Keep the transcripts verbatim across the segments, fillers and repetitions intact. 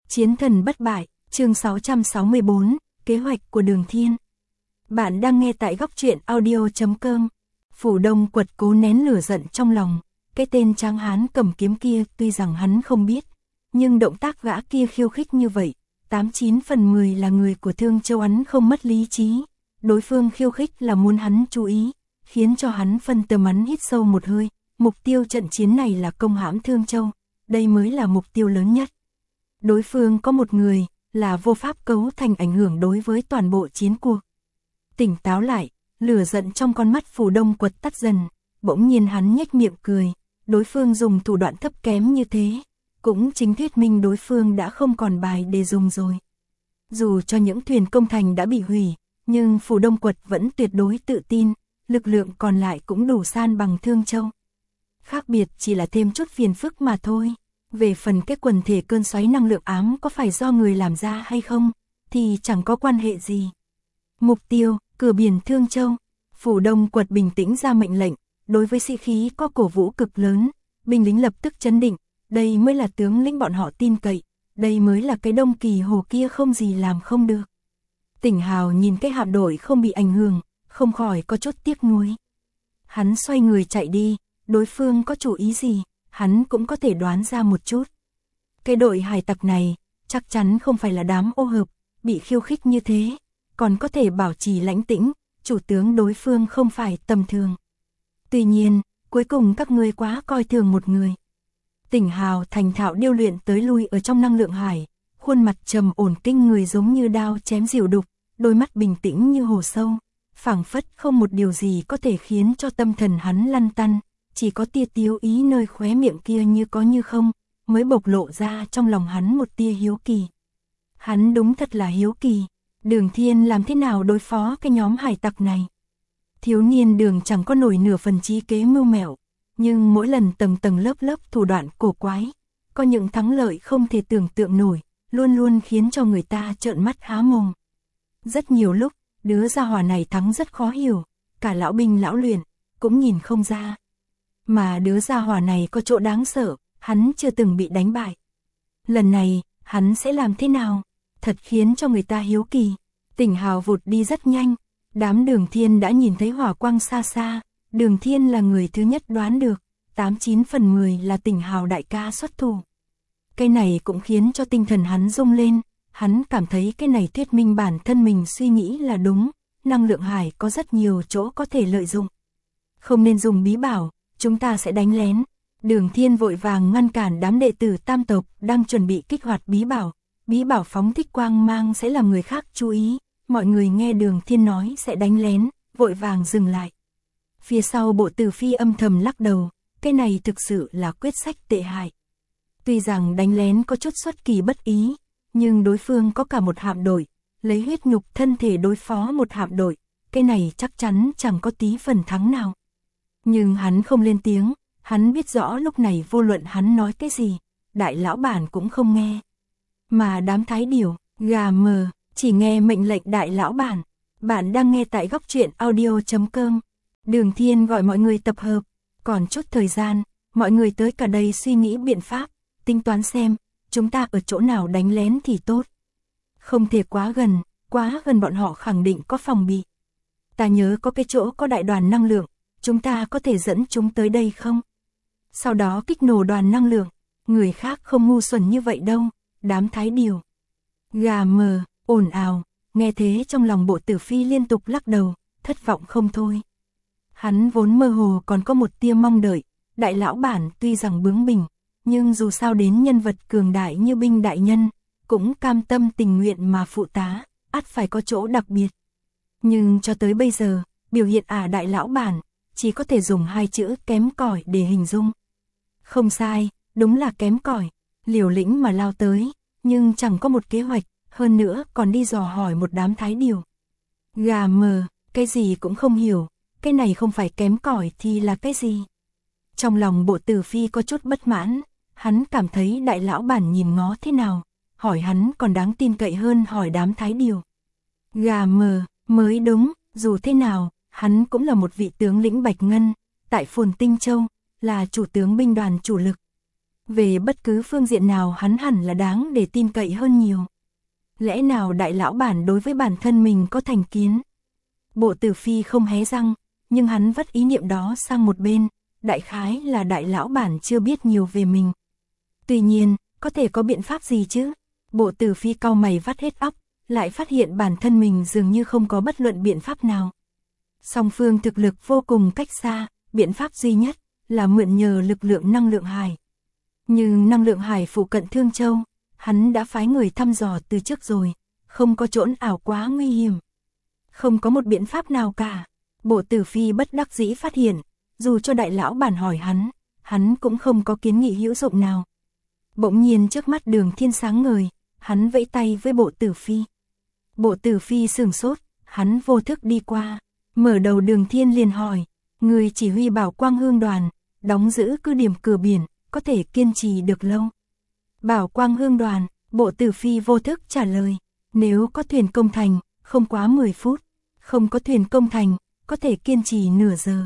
Chiến thần bất bại, chương sáu trăm sáu mươi bốn, kế hoạch của Đường Thiên. Bạn đang nghe tại góc truyện audio chấm com. Phủ Đông Quật cố nén lửa giận trong lòng, cái tên tráng hán cầm kiếm kia tuy rằng hắn không biết, nhưng động tác gã kia khiêu khích như vậy, tám chín phần mười là người của Thương Châu hắn không mất lý trí. Đối phương khiêu khích là muốn hắn chú ý, khiến cho hắn phân tâm hắn hít sâu một hơi, mục tiêu trận chiến này là công hãm Thương Châu, đây mới là mục tiêu lớn nhất. Đối phương có một người, là vô pháp cấu thành ảnh hưởng đối với toàn bộ chiến cuộc. Tỉnh táo lại, lửa giận trong con mắt Phủ Đông Quật tắt dần, bỗng nhiên hắn nhếch miệng cười, đối phương dùng thủ đoạn thấp kém như thế, cũng chính thuyết minh đối phương đã không còn bài để dùng rồi. Dù cho những thuyền công thành đã bị hủy, nhưng Phủ Đông Quật vẫn tuyệt đối tự tin, lực lượng còn lại cũng đủ san bằng Thương Châu. Khác biệt chỉ là thêm chút phiền phức mà thôi. Về phần cái quần thể cơn xoáy năng lượng ám có phải do người làm ra hay không, thì chẳng có quan hệ gì. Mục tiêu, cửa biển Thương Châu. Phủ Đông Quật bình tĩnh ra mệnh lệnh, đối với sĩ khí có cổ vũ cực lớn, binh lính lập tức chấn định, đây mới là tướng lĩnh bọn họ tin cậy, đây mới là cái Đông Kỳ Hồ kia không gì làm không được. Tỉnh Hào nhìn cái hạm đội không bị ảnh hưởng, không khỏi có chút tiếc nuối. Hắn xoay người chạy đi, đối phương có chủ ý gì, hắn cũng có thể đoán ra một chút. Cái đội hải tặc này, chắc chắn không phải là đám ô hợp, bị khiêu khích như thế, còn có thể bảo trì lãnh tĩnh, chủ tướng đối phương không phải tầm thường. Tuy nhiên, cuối cùng các ngươi quá coi thường một người. Tỉnh Hào thành thạo điêu luyện tới lui ở trong năng lượng hải, khuôn mặt trầm ổn kinh người giống như đao chém diều đục, đôi mắt bình tĩnh như hồ sâu, phảng phất không một điều gì có thể khiến cho tâm thần hắn lăn tăn, chỉ có tia tiếu ý nơi khóe miệng kia như có như không, mới bộc lộ ra trong lòng hắn một tia hiếu kỳ. Hắn đúng thật là hiếu kỳ, Đường Thiên làm thế nào đối phó cái nhóm hải tặc này. Thiếu niên Đường chẳng có nổi nửa phần trí kế mưu mẹo, nhưng mỗi lần tầng tầng lớp lớp thủ đoạn cổ quái, có những thắng lợi không thể tưởng tượng nổi, luôn luôn khiến cho người ta trợn mắt há mồm. Rất nhiều lúc, đứa gia hỏa này thắng rất khó hiểu, cả lão binh lão luyện, cũng nhìn không ra. Mà đứa gia hỏa này có chỗ đáng sợ, hắn chưa từng bị đánh bại. Lần này, hắn sẽ làm thế nào? Thật khiến cho người ta hiếu kỳ. Tỉnh Hào vụt đi rất nhanh, đám Đường Thiên đã nhìn thấy hỏa quang xa xa, Đường Thiên là người thứ nhất đoán được, tám chín phần mười là Tỉnh Hào đại ca xuất thủ. Cái này cũng khiến cho tinh thần hắn rung lên, hắn cảm thấy cái này thuyết minh bản thân mình suy nghĩ là đúng, năng lượng hải có rất nhiều chỗ có thể lợi dụng. Không nên dùng bí bảo, chúng ta sẽ đánh lén. Đường Thiên vội vàng ngăn cản đám đệ tử tam tộc đang chuẩn bị kích hoạt bí bảo. Bí bảo phóng thích quang mang sẽ làm người khác chú ý. Mọi người nghe Đường Thiên nói sẽ đánh lén, vội vàng dừng lại. Phía sau Bộ Tử Phi âm thầm lắc đầu, cái này thực sự là quyết sách tệ hại. Tuy rằng đánh lén có chút xuất kỳ bất ý, nhưng đối phương có cả một hạm đội, lấy huyết nhục thân thể đối phó một hạm đội, cái này chắc chắn chẳng có tí phần thắng nào. Nhưng hắn không lên tiếng, hắn biết rõ lúc này vô luận hắn nói cái gì, đại lão bản cũng không nghe. Mà đám thái điểu, gà mờ, chỉ nghe mệnh lệnh đại lão bản. Bạn đang nghe tại góc truyện audio chấm com. Đường Thiên gọi mọi người tập hợp, còn chút thời gian, mọi người tới cả đây suy nghĩ biện pháp, tính toán xem, chúng ta ở chỗ nào đánh lén thì tốt. Không thể quá gần, quá gần bọn họ khẳng định có phòng bị. Ta nhớ có cái chỗ có đại đoàn năng lượng, chúng ta có thể dẫn chúng tới đây không? Sau đó kích nổ đoàn năng lượng, người khác không ngu xuẩn như vậy đâu, đám thái điều. Gà mờ, ồn ào, nghe thế trong lòng Bộ Tử Phi liên tục lắc đầu, thất vọng không thôi. Hắn vốn mơ hồ còn có một tia mong đợi, đại lão bản tuy rằng bướng bỉnh, nhưng dù sao đến nhân vật cường đại như binh đại nhân, cũng cam tâm tình nguyện mà phụ tá, ắt phải có chỗ đặc biệt. Nhưng cho tới bây giờ, biểu hiện ả đại lão bản, chỉ có thể dùng hai chữ kém cỏi để hình dung. Không sai, đúng là kém cỏi, liều lĩnh mà lao tới, nhưng chẳng có một kế hoạch, hơn nữa còn đi dò hỏi một đám thái điều. Gà mờ, cái gì cũng không hiểu, cái này không phải kém cỏi thì là cái gì? Trong lòng Bộ Tử Phi có chút bất mãn, hắn cảm thấy đại lão bản nhìn ngó thế nào, hỏi hắn còn đáng tin cậy hơn hỏi đám thái điều. Gà mờ, mới đúng, dù thế nào, hắn cũng là một vị tướng lĩnh Bạch Ngân, tại Phồn Tinh Châu, là chủ tướng binh đoàn chủ lực. về bất cứ phương diện nào hắn hẳn là đáng để tin cậy hơn nhiều. Lẽ nào đại lão bản đối với bản thân mình có thành kiến? Bộ Tử Phi không hé răng, nhưng hắn vất ý niệm đó sang một bên, đại khái là đại lão bản chưa biết nhiều về mình. Tuy nhiên, có thể có biện pháp gì chứ? Bộ Tử Phi cau mày vắt hết óc, lại phát hiện bản thân mình dường như không có bất luận biện pháp nào. Song phương thực lực vô cùng cách xa, biện pháp duy nhất là mượn nhờ lực lượng năng lượng hải. Nhưng năng lượng hải phụ cận Thương Châu, hắn đã phái người thăm dò từ trước rồi, không có chỗ ảo quá nguy hiểm. Không có một biện pháp nào cả. Bộ Tử Phi bất đắc dĩ phát hiện, dù cho đại lão bản hỏi hắn, hắn cũng không có kiến nghị hữu dụng nào. Bỗng nhiên trước mắt Đường Thiên sáng ngời, hắn vẫy tay với Bộ Tử Phi. Bộ Tử Phi sửng sốt, hắn vô thức đi qua, mở đầu Đường Thiên liền hỏi, người chỉ huy Bảo Quang Hương đoàn, đóng giữ cứ điểm cửa biển, có thể kiên trì được lâu? Bảo Quang Hương đoàn, Bộ Tử Phi vô thức trả lời, nếu có thuyền công thành, không quá mười phút, không có thuyền công thành, có thể kiên trì nửa giờ.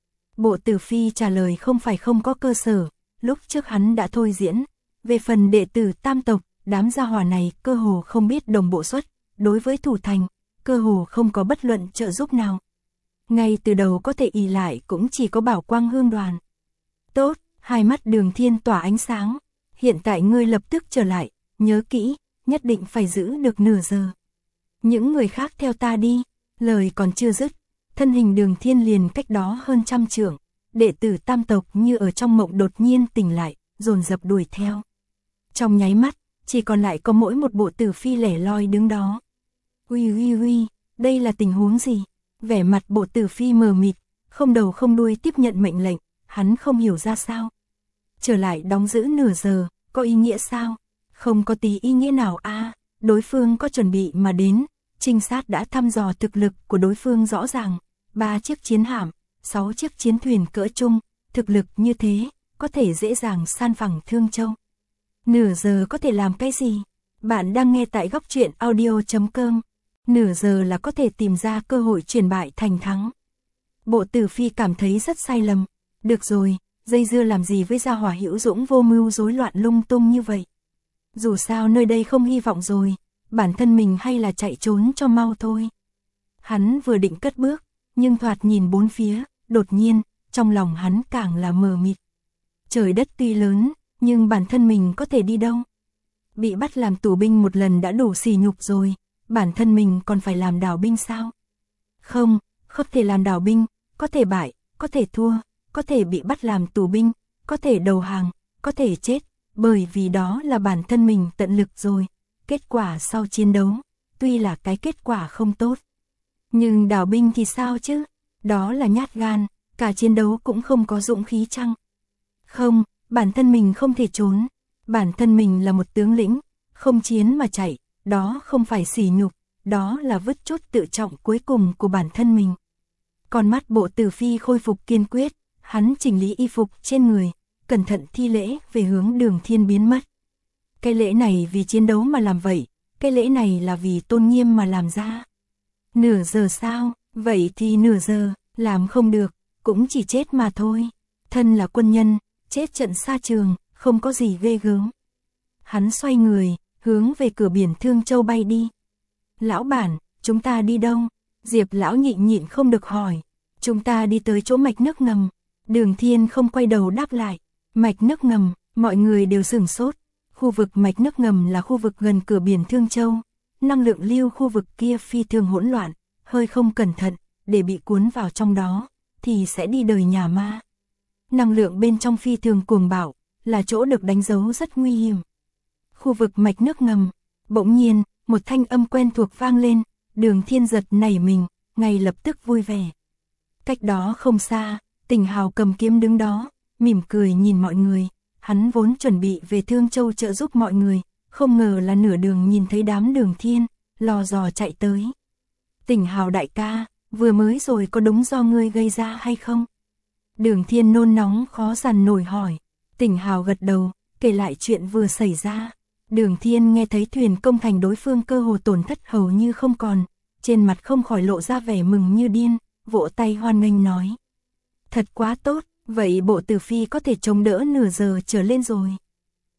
Bộ Tử Phi trả lời không phải không có cơ sở, lúc trước hắn đã thôi diễn, về phần đệ tử tam tộc, đám gia hỏa này cơ hồ không biết đồng bộ xuất, đối với thủ thành, cơ hồ không có bất luận trợ giúp nào. Ngay từ đầu có thể ỷ lại cũng chỉ có Bảo Quang Hương đoàn. Tốt, hai mắt Đường Thiên tỏa ánh sáng, hiện tại ngươi lập tức trở lại, nhớ kỹ, nhất định phải giữ được nửa giờ. Những người khác theo ta đi, lời còn chưa dứt, thân hình Đường Thiên liền cách đó hơn trăm trượng, đệ tử tam tộc như ở trong mộng đột nhiên tỉnh lại, dồn dập đuổi theo. Trong nháy mắt, chỉ còn lại có mỗi một Bộ Tử Phi lẻ loi đứng đó. Uy uy uy, đây là tình huống gì? Vẻ mặt Bộ Tử Phi mờ mịt, không đầu không đuôi tiếp nhận mệnh lệnh, hắn không hiểu ra sao. Trở lại đóng giữ nửa giờ, có ý nghĩa sao? Không có tí ý nghĩa nào a. À, đối phương có chuẩn bị mà đến, trinh sát đã thăm dò thực lực của đối phương rõ ràng, ba chiếc chiến hạm, sáu chiếc chiến thuyền cỡ trung, thực lực như thế, có thể dễ dàng san phẳng Thương Châu. Nửa giờ có thể làm cái gì? Bạn đang nghe tại góc truyện audio chấm com. Nửa giờ là có thể tìm ra cơ hội chuyển bại thành thắng. Bộ Tử Phi cảm thấy rất sai lầm. Được rồi, dây dưa làm gì với gia hỏa hữu dũng vô mưu rối loạn lung tung như vậy. Dù sao nơi đây không hy vọng rồi, bản thân mình hay là chạy trốn cho mau thôi. Hắn vừa định cất bước, nhưng thoạt nhìn bốn phía, đột nhiên, trong lòng hắn càng là mờ mịt. Trời đất tuy lớn, nhưng bản thân mình có thể đi đâu? Bị bắt làm tù binh một lần đã đủ sỉ nhục rồi, bản thân mình còn phải làm đảo binh sao? Không, không thể làm đảo binh, có thể bại, có thể thua, có thể bị bắt làm tù binh, có thể đầu hàng, có thể chết, bởi vì đó là bản thân mình tận lực rồi. Kết quả sau chiến đấu, tuy là cái kết quả không tốt. Nhưng đảo binh thì sao chứ? Đó là nhát gan, cả chiến đấu cũng không có dũng khí chăng? Không, bản thân mình không thể trốn. Bản thân mình là một tướng lĩnh, không chiến mà chạy, đó không phải sỉ nhục, đó là vứt chút tự trọng cuối cùng của bản thân mình. Con mắt Bộ Tử Phi khôi phục kiên quyết, hắn chỉnh lý y phục trên người, cẩn thận thi lễ về hướng Đường Thiên biến mất. Cái lễ này vì chiến đấu mà làm vậy, cái lễ này là vì tôn nghiêm mà làm ra. Nửa giờ sao, vậy thì nửa giờ, làm không được, cũng chỉ chết mà thôi. Thân là quân nhân, chết trận xa trường, không có gì ghê gớm. Hắn xoay người, hướng về cửa biển Thương Châu bay đi. Lão bản, chúng ta đi đâu? Diệp lão nhịn nhịn không được hỏi. Chúng ta đi tới chỗ mạch nước ngầm. Đường Thiên không quay đầu đáp lại. Mạch nước ngầm, mọi người đều sửng sốt. Khu vực mạch nước ngầm là khu vực gần cửa biển Thương Châu. Năng lượng lưu khu vực kia phi thường hỗn loạn, hơi không cẩn thận, để bị cuốn vào trong đó, thì sẽ đi đời nhà ma. Năng lượng bên trong phi thường cuồng bạo, là chỗ được đánh dấu rất nguy hiểm. Khu vực mạch nước ngầm, bỗng nhiên, một thanh âm quen thuộc vang lên, Đường Thiên giật nảy mình, ngay lập tức vui vẻ. Cách đó không xa, Tỉnh Hào cầm kiếm đứng đó, mỉm cười nhìn mọi người, hắn vốn chuẩn bị về Thương Châu trợ giúp mọi người, không ngờ là nửa đường nhìn thấy đám Đường Thiên, lò dò chạy tới. Tỉnh Hào đại ca, vừa mới rồi có đúng do ngươi gây ra hay không? Đường Thiên nôn nóng khó dằn nổi hỏi. Tỉnh Hào gật đầu, kể lại chuyện vừa xảy ra. Đường Thiên nghe thấy thuyền công thành đối phương cơ hồ tổn thất hầu như không còn, trên mặt không khỏi lộ ra vẻ mừng như điên, vỗ tay hoan nghênh nói. Thật quá tốt, vậy Bộ Tử Phi có thể chống đỡ nửa giờ trở lên rồi.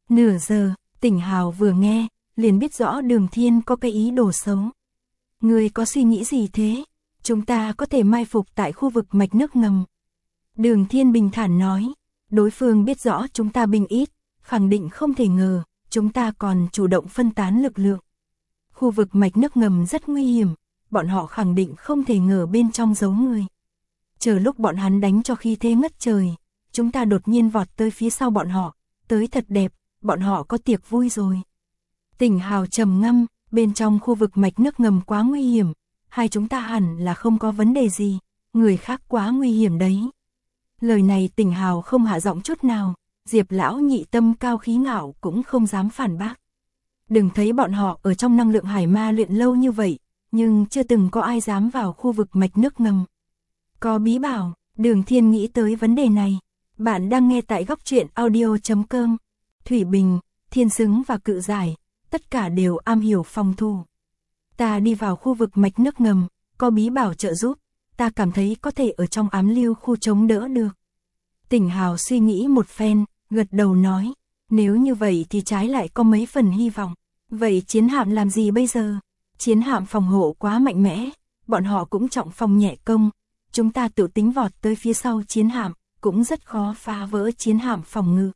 Nửa giờ, Tỉnh Hào vừa nghe, liền biết rõ Đường Thiên có cái ý đồ xấu. Ngươi có suy nghĩ gì thế? Chúng ta có thể mai phục tại khu vực mạch nước ngầm. Đường Thiên bình thản nói, đối phương biết rõ chúng ta binh ít, khẳng định không thể ngờ, chúng ta còn chủ động phân tán lực lượng. Khu vực mạch nước ngầm rất nguy hiểm, bọn họ khẳng định không thể ngờ bên trong giấu người. Chờ lúc bọn hắn đánh cho khí thế ngất trời, chúng ta đột nhiên vọt tới phía sau bọn họ, tới thật đẹp, bọn họ có tiệc vui rồi. Tỉnh Hào trầm ngâm, bên trong khu vực mạch nước ngầm quá nguy hiểm, hai chúng ta hẳn là không có vấn đề gì, người khác quá nguy hiểm đấy. Lời này Tỉnh Hào không hạ giọng chút nào, Diệp lão nhị tâm cao khí ngạo cũng không dám phản bác. Đừng thấy bọn họ ở trong năng lượng hải ma luyện lâu như vậy, nhưng chưa từng có ai dám vào khu vực mạch nước ngầm. Có bí bảo, Đường Thiên nghĩ tới vấn đề này. Bạn đang nghe tại góc truyện audio chấm com. Thủy Bình, Thiên Xứng và Cự Giải, tất cả đều am hiểu phòng thủ. Ta đi vào khu vực mạch nước ngầm, có bí bảo trợ giúp, ta cảm thấy có thể ở trong ám lưu khu chống đỡ được. Tỉnh Hào suy nghĩ một phen, gật đầu nói, nếu như vậy thì trái lại có mấy phần hy vọng. Vậy chiến hạm làm gì bây giờ? Chiến hạm phòng hộ quá mạnh mẽ, bọn họ cũng trọng phòng nhẹ công. Chúng ta tự tính vọt tới phía sau chiến hạm, cũng rất khó phá vỡ chiến hạm phòng ngự.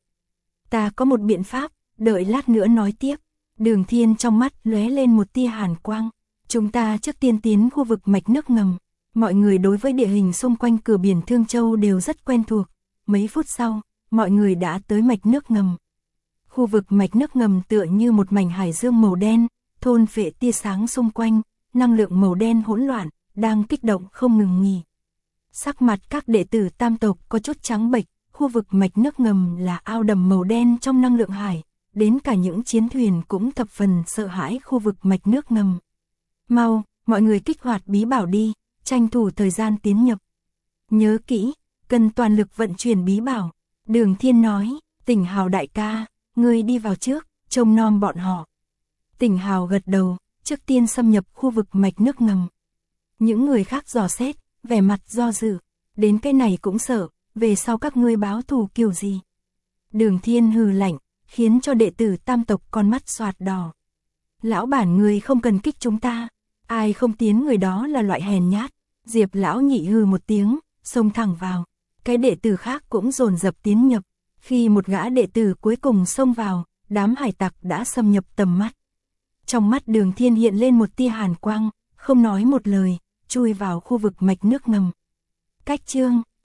Ta có một biện pháp, đợi lát nữa nói tiếp. Đường Thiên trong mắt lóe lên một tia hàn quang. Chúng ta trước tiên tiến khu vực mạch nước ngầm. Mọi người đối với địa hình xung quanh cửa biển Thương Châu đều rất quen thuộc. Mấy phút sau, mọi người đã tới mạch nước ngầm. Khu vực mạch nước ngầm tựa như một mảnh hải dương màu đen, thôn phệ tia sáng xung quanh, năng lượng màu đen hỗn loạn, đang kích động không ngừng nghỉ. Sắc mặt các đệ tử tam tộc có chút trắng bệch, khu vực mạch nước ngầm là ao đầm màu đen trong năng lượng hải, đến cả những chiến thuyền cũng thập phần sợ hãi khu vực mạch nước ngầm. Mau, mọi người kích hoạt bí bảo đi, tranh thủ thời gian tiến nhập. Nhớ kỹ, cần toàn lực vận chuyển bí bảo. Đường Thiên nói, Tỉnh Hào đại ca, ngươi đi vào trước, trông nom bọn họ. Tỉnh Hào gật đầu, trước tiên xâm nhập khu vực mạch nước ngầm. Những người khác dò xét, vẻ mặt do dự, đến cái này cũng sợ, về sau các ngươi báo thù kiểu gì. Đường Thiên hừ lạnh, khiến cho đệ tử tam tộc con mắt xoạt đỏ. Lão bản người không cần kích chúng ta, ai không tiến người đó là loại hèn nhát. Diệp lão nhị hừ một tiếng, xông thẳng vào. Cái đệ tử khác cũng dồn dập tiến nhập. Khi một gã đệ tử cuối cùng xông vào, đám hải tặc đã xâm nhập tầm mắt. Trong mắt Đường Thiên hiện lên một tia hàn quang, không nói một lời, chui vào khu vực mạch nước ngầm. Cách chương